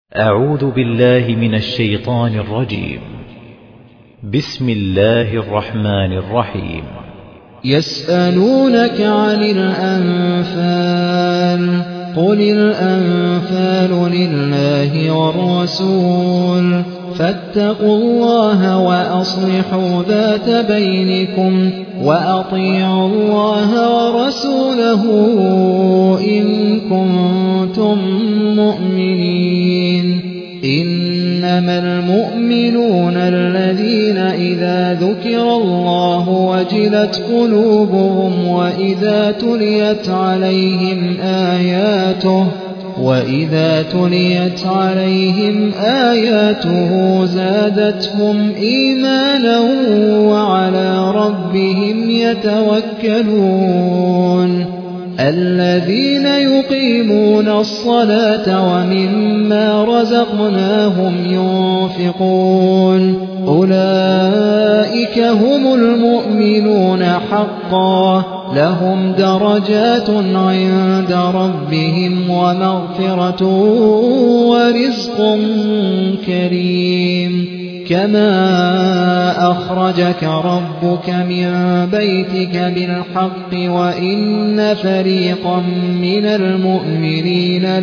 أعوذ بالله من الشيطان الرجيم. بسم الله الرحمن الرحيم. يسألونك عن الأنفال قل الأنفال لله والرسول فاتقوا الله وأصلحوا ذات بينكم وأطيعوا الله ورسوله إن كنتم مؤمنين. إنما المؤمنون الذين إذا ذكر الله وجلت قلوبهم وإذا تليت عليهم آياته زادتهم إيمانا وعلى ربهم يتوكلون. الذين يقيمون الصلاة ومما رزقناهم ينفقون أولئك هم المؤمنون حقا لهم درجات عند ربهم ومغفرة ورزق كريم. كما أخرجك ربك من بيتك بالحق وإن فريقا من المؤمنين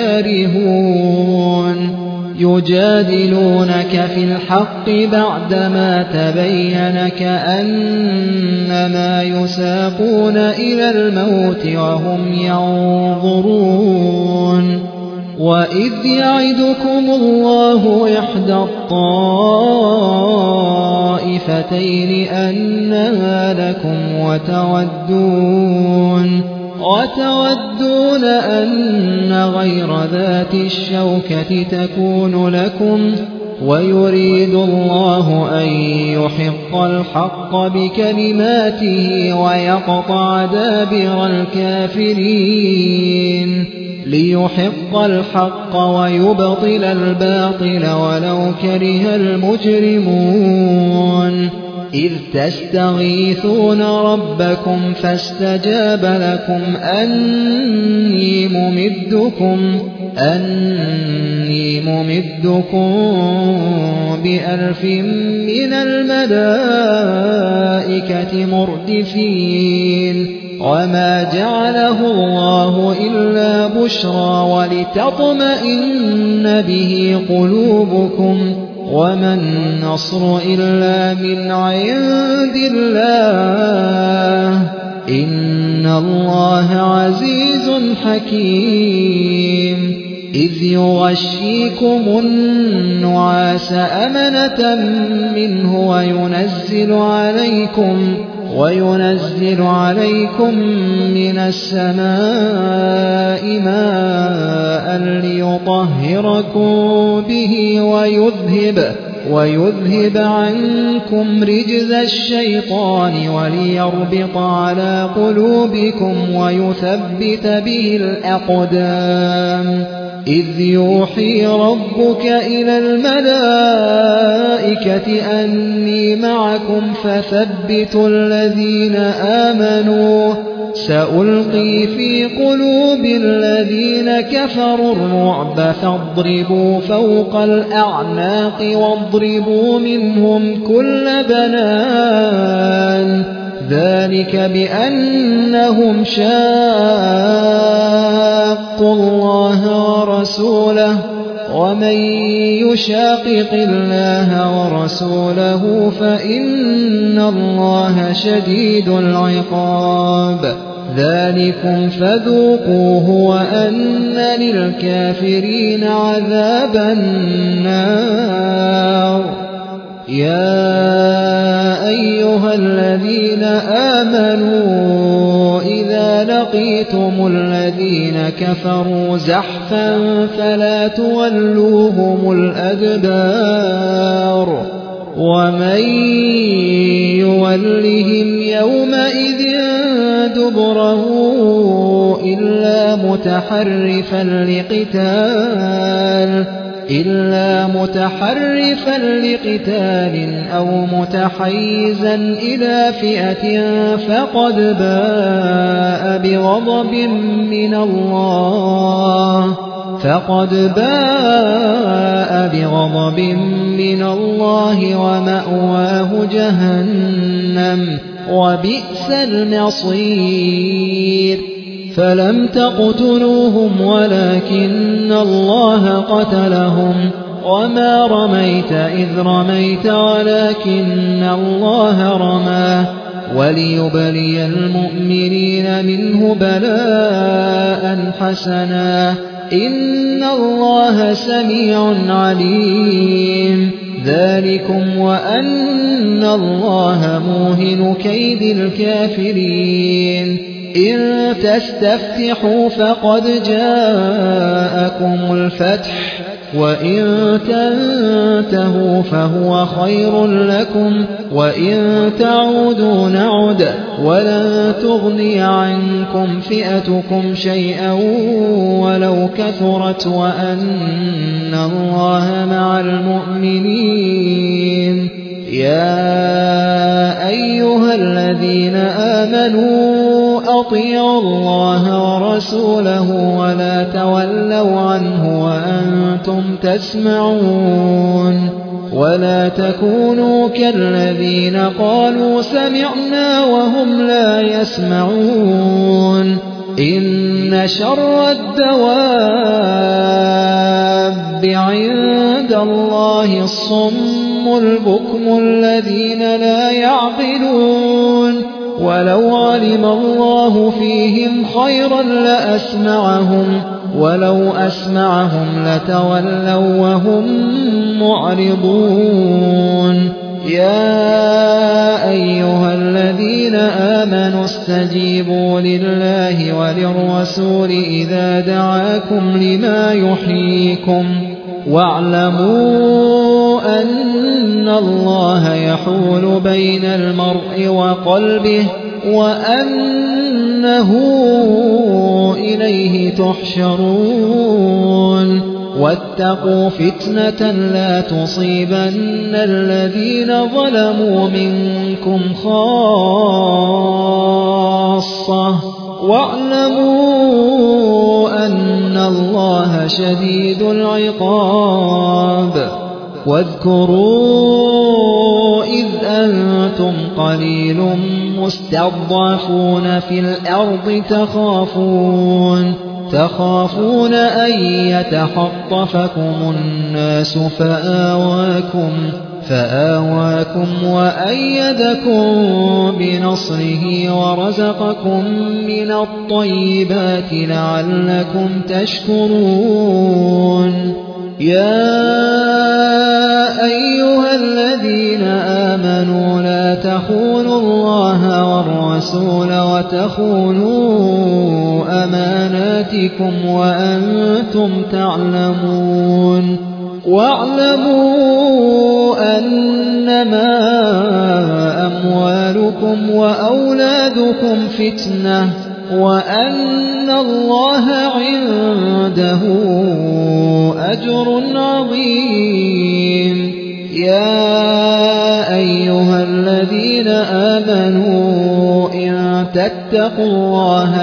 لكارهون. يجادلونك في الحق بعدما تبين كأنما يساقون إلى الموت وهم ينظرون. وإذ يعدكم الله إحدى الطائفتين أنها لكم وتودون أن غير ذات الشوكة تكون لكم ويريد الله أن يحق الحق بكلماته ويقطع دابر الكافرين ليحق الحق ويبطل الباطل ولو كره المجرمون. إذ تستغيثون ربكم فاستجاب لكم أني ممدكم ب1000 من الملائكة مردفين. وما جعله الله إلا بشرى ولتطمئن به قلوبكم وما النصر إلا من عند الله إن الله عزيز حكيم. إذ يغشيكم النعاس أمنة منه وينزل عليكم من السماء ماء ليطهركم به ويذهب عنكم رجز الشيطان وليربط على قلوبكم ويثبت به الأقدام. إذ يوحي ربك إلى الملائكة أني معكم فثبتوا الذين آمنوا سألقي في قلوب الذين كفروا الرعب فاضربوا فوق الأعناق واضربوا منهم كل بنان. ذلك بأنهم شاقوا الله ورسوله ومن يشاقق الله ورسوله فإن الله شديد العقاب. ذلكم فذوقوه وأن للكافرين عذاب النار. يا أيها الذين آمنوا إذا لقيتم الذين كفروا زحفا فلا تولوهم الأدبار. ومن يولهم يومئذ دبره إلا متحرفا لقتال أو متحيزا إلى فئة فقد باء بغضب من الله فقد باء بغضب من الله ومأواه جهنم وبئس المصير فلم تقتلوهم ولكن الله قتلهم وما رميت إذ رميت ولكن الله رمى وليبلي المؤمنين منه بلاء حسنا إن الله سميع عليم ذلكم وأن الله موهن كيد الكافرين إن تستفتحوا فقد جاءكم الفتح وإن تنتهوا فهو خير لكم وإن تعودوا نعد ولن تغني عنكم فئتكم شيئا ولو كثرت وأن الله مع المؤمنين يا أيها الذين آمنوا أطيعوا الله ورسوله ولا تولوا عنه وأنتم تسمعون ولا تكونوا كالذين قالوا سمعنا وهم لا يسمعون إن شر الدواب عند الله الصم البكم الذين لا يعقلون ولو علم الله فيهم خيرا لأسمعهم ولو أسمعهم لتولوا وهم معرضون يا أيها الذين آمنوا استجيبوا لله وللرسول إذا دعاكم لما يحييكم واعلموا أن الله يحول بين المرء وقلبه وأنه إليه تحشرون واتقوا فتنة لا تصيبن الذين ظلموا منكم خاصة واعلموا أن الله شديد العقاب واذكروا إذ أنتم قليل مستضعفون في الأرض تخافون أن يتخطفكم الناس فآواكم وأيدكم بنصره ورزقكم من الطيبات لعلكم تشكرون يا أيها الذين آمنوا لا تخونوا الله والرسول وتخونوا أماناتكم وأنتم تعلمون واعلموا أنما أموالكم وأولادكم فتنة وأن الله عنده أجر عظيم يا أيها الذين آمنوا إن تتقوا الله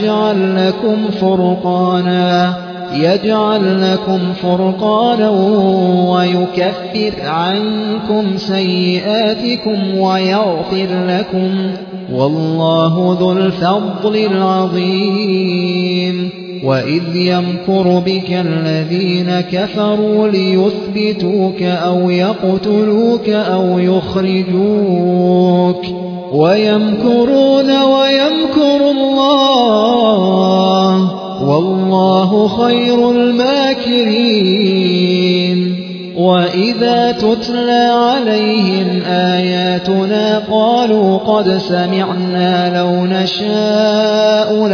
يجعل لكم فرقانا ويكفر عنكم سيئاتكم ويغفر لكم والله ذو الفضل العظيم وإذ يمكر بك الذين كفروا ليثبتوك أو يقتلوك أو يخرجوك ويمكرون ويمكر الله والله خير الماكرين وإذا تتلى عليهم آياتنا قالوا قد سمعنا لو نشاء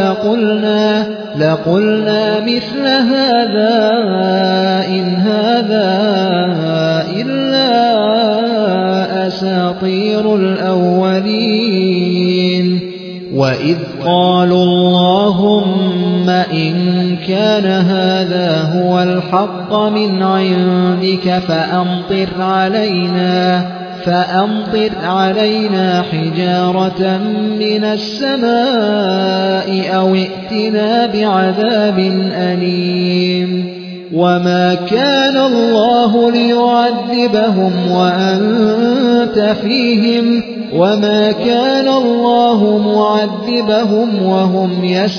لقلنا مثل هذا إن هذا إلا أساطير الأولين وإذ قالوا اللهم إن كان هذا هو الحق من عندك فأمطر علينا حجارة من السماء أو ائتنا بعذاب أليم وما كان الله ليعذبهم وأنت فيهم وما كان الله معذبهم وهم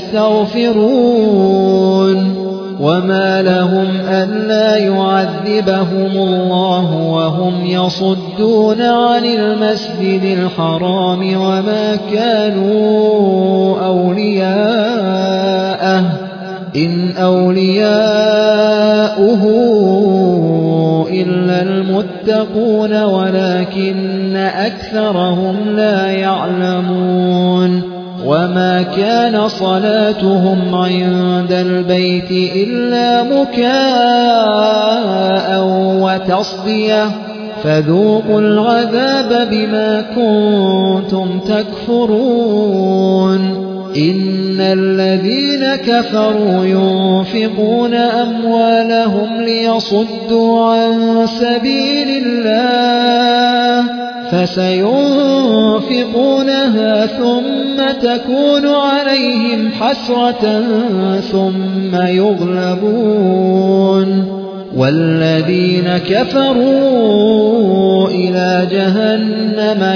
يستغفرون وما لهم ألا يعذبهم الله وهم يصدون عن المسجد الحرام وما كانوا أولياءه إن أولياؤه إلا المتقون ولكن أكثرهم لا يعلمون وما كان صلاتهم عند البيت إلا مكاء وتصدية فذوقوا العذاب بما كنتم تكفرون إن الذين كفروا ينفقون أموالهم ليصدوا عن سبيل الله فسينفقونها ثم تكون عليهم حسرة ثم يغلبون والذين كفروا إلى جهنم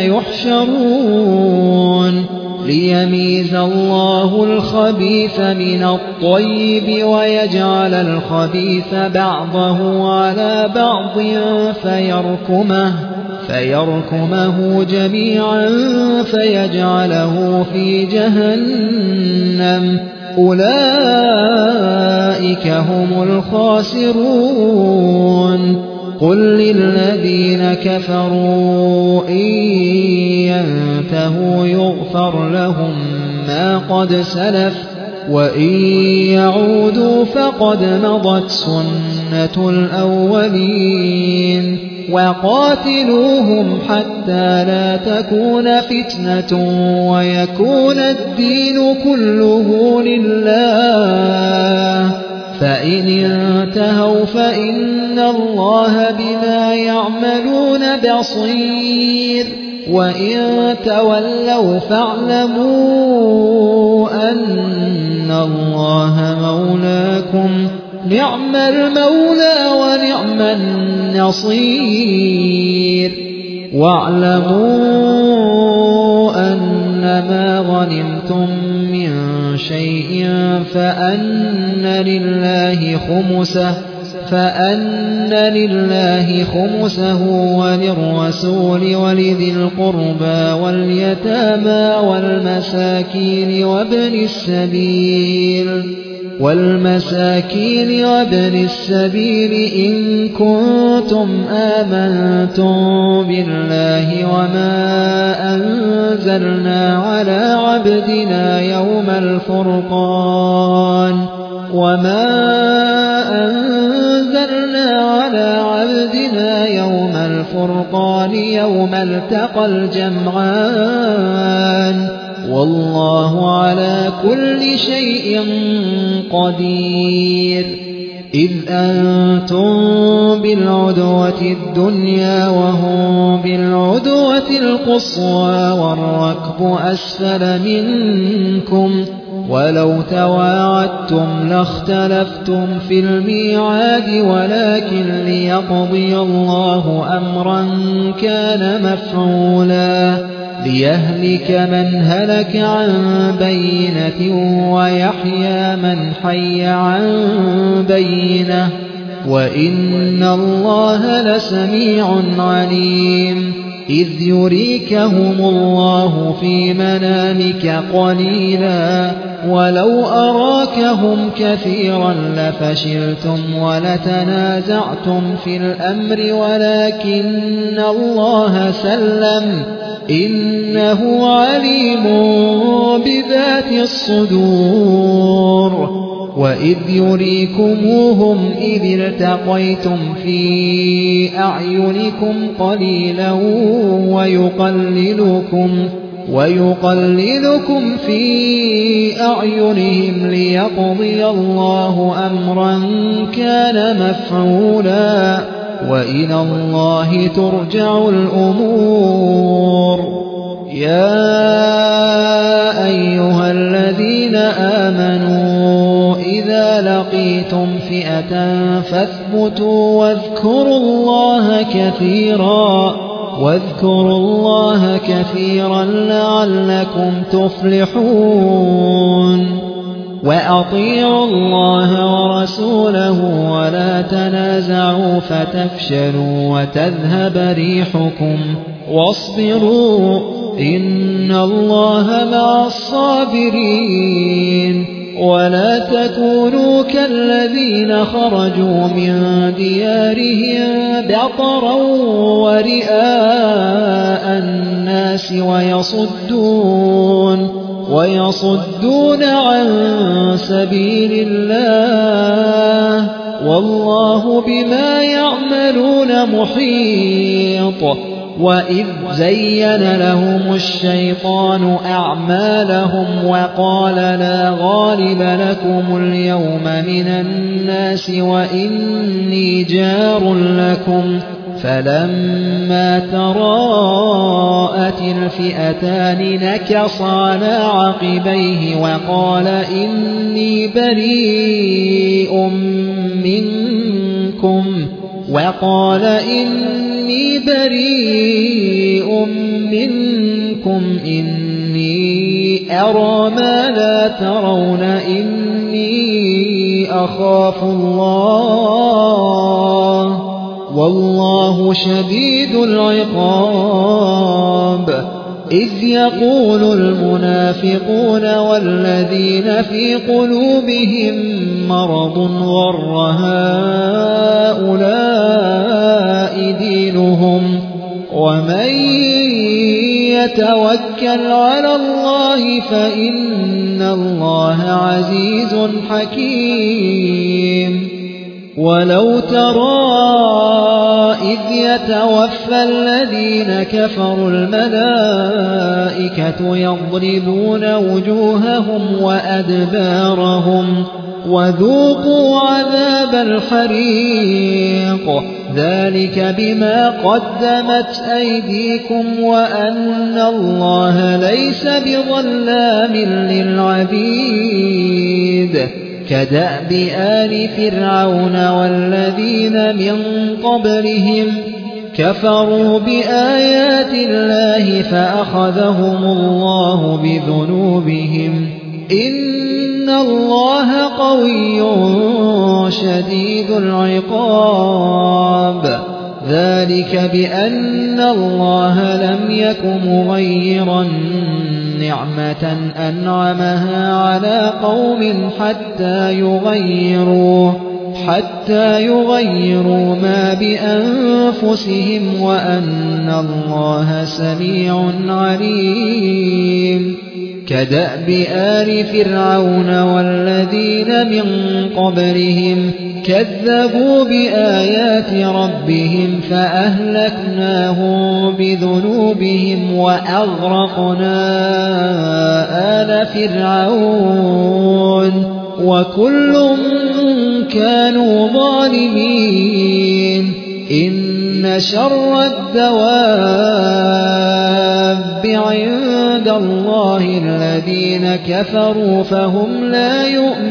يحشرون ليميز الله الخبيث من الطيب ويجعل الخبيث بعضه على بعض فيركمه جميعا فيجعله في جهنم أولئك هم الخاسرون قل للذين كفروا إن ينتهوا يغفر لهم ما قد سلف وإن يعودوا فقد مضت سنة الأولين وقاتلوهم حتى لا تكون فتنة ويكون الدين كله لله فإن انتهوا فإن الله بما يعملون بصير وإن تولوا فاعلموا أن الله مولاكم نعم المولى ونعم النصير واعلموا أنما غنمتم من شيء فأن لله خمسه وللرسول ولذي القربى واليتامى والمساكين وابن السبيل إن كنتم آمنتم بالله وما أنزلنا على عبدنا يوم الفرقان يوم التقى الجمعان والله على كل شيء قدير إذ أنتم بالعدوة الدنيا وهم بالعدوة القصوى والركب أسفل منكم ولو تواعدتم لاختلفتم في الميعاد ولكن ليقضي الله أمرا كان مفعولا ليهلك من هلك عن بينة ويحيى من حي عن بينة وإن الله لسميع عليم إذ يريكهم الله في منامك قليلا ولو أراكهم كثيرا لفشلتم ولتنازعتم في الأمر ولكن الله سلم إنه عليم بذات الصدور وإذ يريكموهم إذ التقيتم في أعينكم قليلا ويقللكم في أعينهم ليقضي الله أمرا كان مفعولا وإلى الله ترجع الأمور يا أيها الذين آمنوا إذا لقيتم فئة فاثبتوا واذكروا الله كثيرا لعلكم تفلحون وأطيعوا الله ورسوله ولا تنازعوا فتفشلوا وتذهب ريحكم واصبروا إن الله مع الصابرين ولا تكونوا كالذين خرجوا من ديارهم بطرا ورئاء الناس ويصدون عن سبيل الله والله بما يعملون محيط وإذ زين لهم الشيطان أعمالهم وقال لا غالب لكم اليوم من الناس وإني جار لكم فلما تراءت الفئتان نكص على عقبيه وقال إني بريء منكم إني أرى ما لا ترون إني أخاف الله والله شديد العقاب إذ يقول المنافقون والذين في قلوبهم مرض غر هؤلاء دينهم ومن يتوكل على الله فإن الله عزيز حكيم ولو ترى إذ يتوفى الذين كفروا الملائكة يضربون وجوههم وأدبارهم وذوقوا عذاب الحريق ذلك بما قدمت أيديكم وأن الله ليس بظلام للعبيد كدأب آل فرعون والذين من قبلهم كفروا بآيات الله فأخذهم الله بذنوبهم إن الله قوي شديد العقاب ذلك بأن الله لم يك مغيرا نعمة أنعمها على قوم حتى يغيروا ما بأنفسهم وأن الله سميع عليم كدأب آل فرعون والذين من قبلهم كذبوا بآيات ربهم فأهلكناهم بذنوبهم وأغرقنا آل فرعون وكل كانوا ظالمين إن شر الدواب عند الله الذين كفروا فهم لا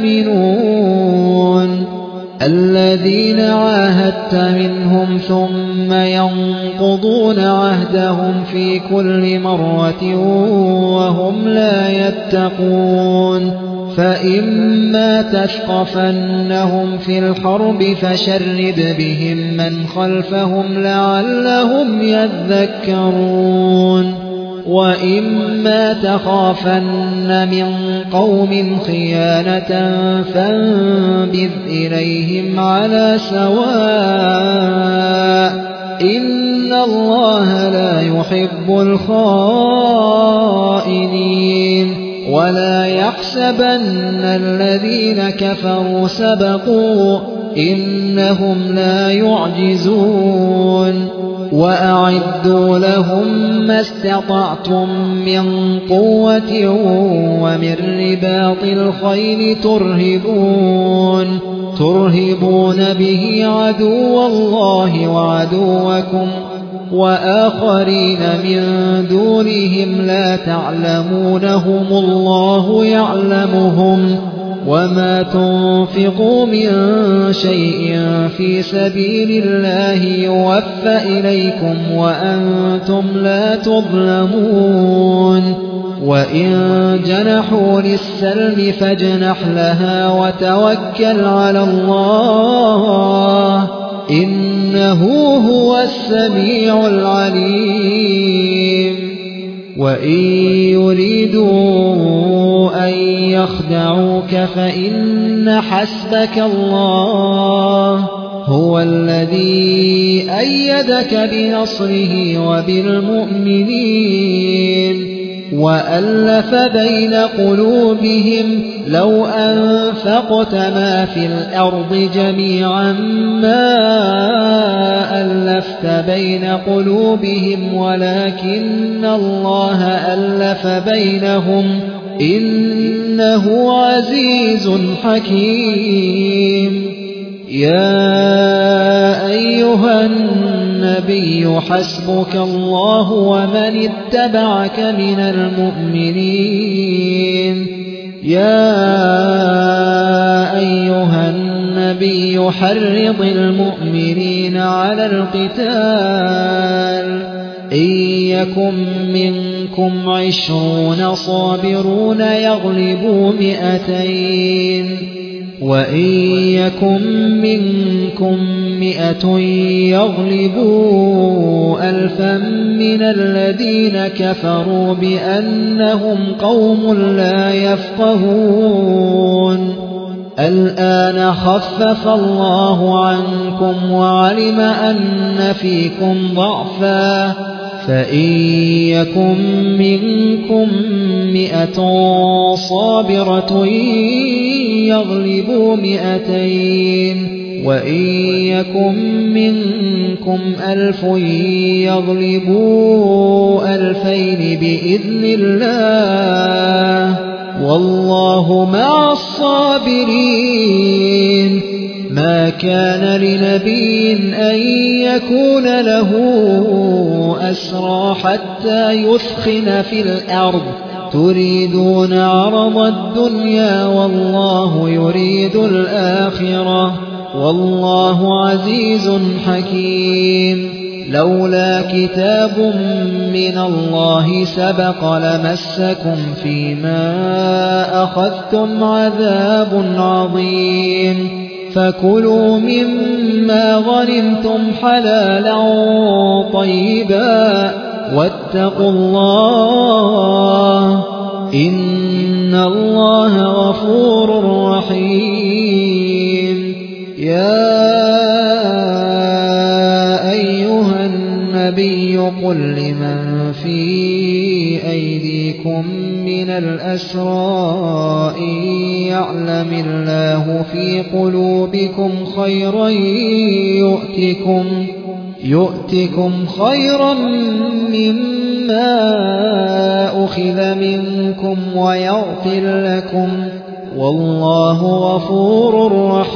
يؤمنون الذين عاهدت منهم ثم ينقضون عهدهم في كل مرة وهم لا يتقون فإما تثقفنهم في الحرب فشرد بهم من خلفهم لعلهم يذكرون وإما تخافن من قوم خيانة فانبذ إليهم على سواء إن الله لا يحب الخائنين ولا يحسبن الذين كفروا سبقوا إنهم لا يعجزون وأعدوا لهم ما استطعتم من قوة ومن رباط الخيل ترهبون به عدو الله وعدوكم وآخرين من دونهم لا تعلمونهم الله يعلمهم وما تنفقوا من شيء في سبيل الله يوفى إليكم وأنتم لا تظلمون وإن جنحوا للسلم فاجنح لها وتوكل على الله إنه هو السميع العليم وإن يريدوا أن يخدعوك فإن حسبك الله هو الذي أيدك بنصره وبالمؤمنين وألف بين قلوبهم لو أنفقت ما في الأرض جميعا ما ألفت بين قلوبهم ولكن الله ألف بينهم إنه عزيز حكيم يا أيها النبي حسبك الله ومن اتبعك من المؤمنين يا أيها النبي حرض المؤمنين على القتال إن يكن منكم 20 صابرون يغلبوا 200 وإن يكن منكم 100 يغلبوا 1000 من الذين كفروا بأنهم قوم لا يفقهون الآن خفف الله عنكم وعلم أن فيكم ضعفا فإن يكن منكم 100 صابرة يغلبوا 200 وإن يكن منكم 1000 يغلبوا 2000 بإذن الله والله مع الصابرين ما كان لنبي أن يكون له أسرى حتى يثخن في الأرض تريدون عرض الدنيا والله يريد الآخرة والله عزيز حكيم لولا كتاب من الله سبق لمسكم فيما أخذتم عذاب عظيم فكلوا مما غنمتم حلالا طيبا واتقوا الله إن الله غفور رحيم يا أيها النبي قل لمن في أيديكم من الأسرى إن يعلم الله في قلوبكم خيرا يؤتكم خيرا مما أخذ منكم ويغفر لكم والله غفور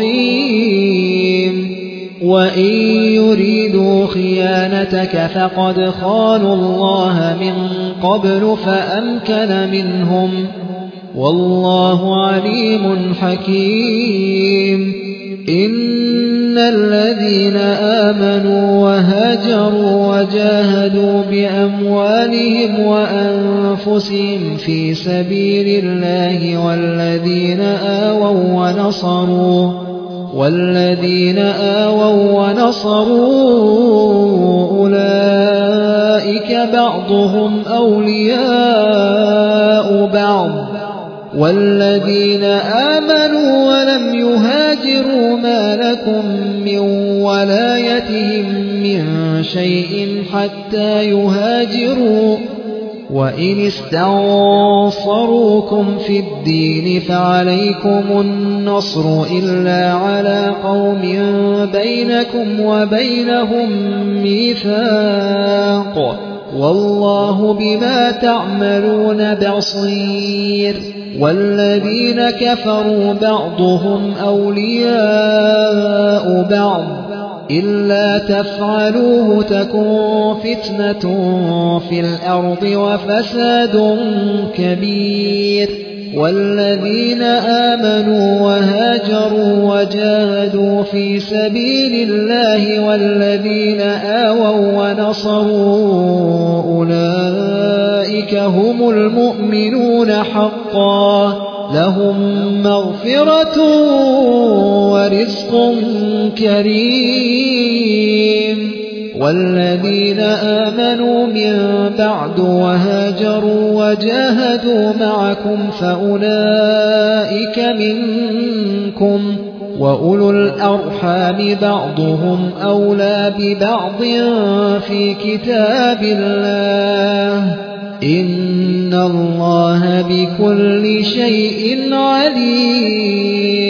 رحيم وإن يريدوا خيانتك فقد خانوا الله من قبل فأمكن منهم والله عليم حكيم إن الذين آمنوا وهاجروا وجاهدوا بأموالهم وأنفسهم في سبيل الله والذين آووا ونصروا أولئك بعضهم أولياء بعض والذين آمنوا ولم يهاجروا ما لكم من ولايتهم من شيء حتى يهاجروا وإن استنصروكم في الدين فعليكم النصر إلا على قوم بينكم وبينهم ميثاق والله بما تعملون بصير والذين كفروا بعضهم أولياء بعض إلا تفعلوه تكن فتنة في الأرض وفساد كبير والذين آمنوا وهاجروا وجاهدوا في سبيل الله والذين آووا ونصروا أولئك هم المؤمنون حقا لهم مغفرة ورزق كريم والذين آمنوا من بعد وهاجروا وجاهدوا معكم فأولئك منكم وأولو الأرحام بعضهم أولى ببعض في كتاب الله إن الله بكل شيء عليم